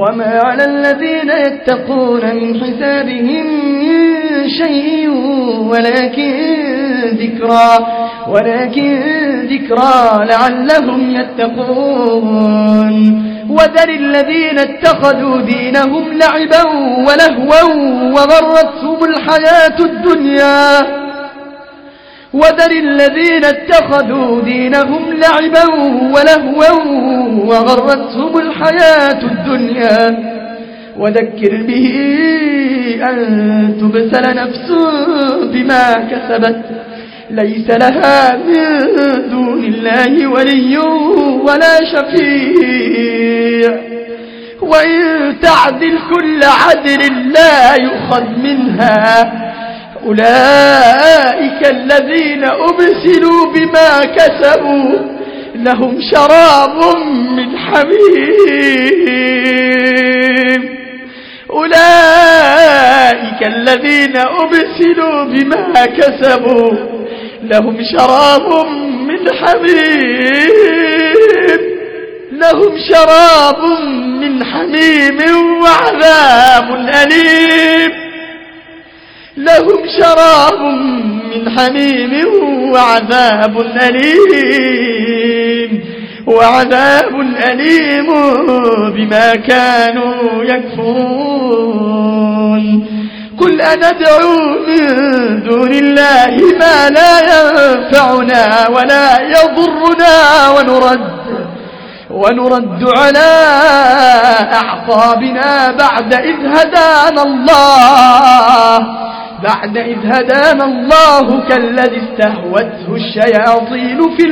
وما على الذين يتقون من حسابهم من شيء ولكن ذكرى لعلهم يتقون. وذر الذين اتخذوا دينهم لعبا ولهوا وغرتهم الحياة الدنيا وذكر به أن تبسل نفس بما كسبت ليس لها من دون الله ولي ولا شفيع وإن تعدل كل عدل لا يؤخذ منها. أولئك الذين أبسلوا بما كسبوا لهم شراب من حميم. أولئك الذين أبسلوا بما كسبوا لهم شراب من حميم وعذاب أليم بما كانوا يكفرون. قل أندعو من دون الله ما لا ينفعنا ولا يضرنا ونرد على أعقابنا بعد إذ هدانا الله كالذي استهوته الشياطين في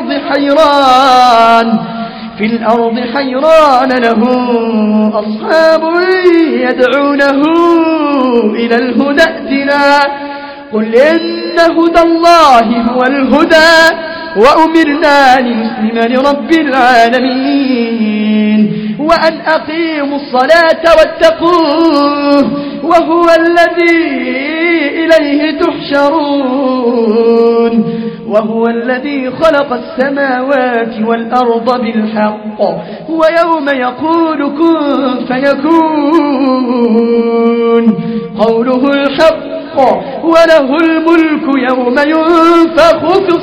الأرض حيران له أصحاب يدعونه إلى الهدى ائتنا. قل إن هدى الله هو الهدى وأمرنا لنسلم لرب العالمين وأن أقيموا الصلاة واتقوه وهو الذي إليه تحشرون. وهو الذي خلق السماوات والأرض بالحق ويوم يقول كن فيكون قوله الحق وله الملك يوم ينفخ في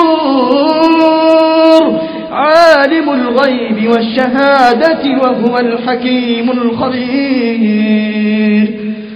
الصور عالم الغيب والشهادة وهو الحكيم الخبير.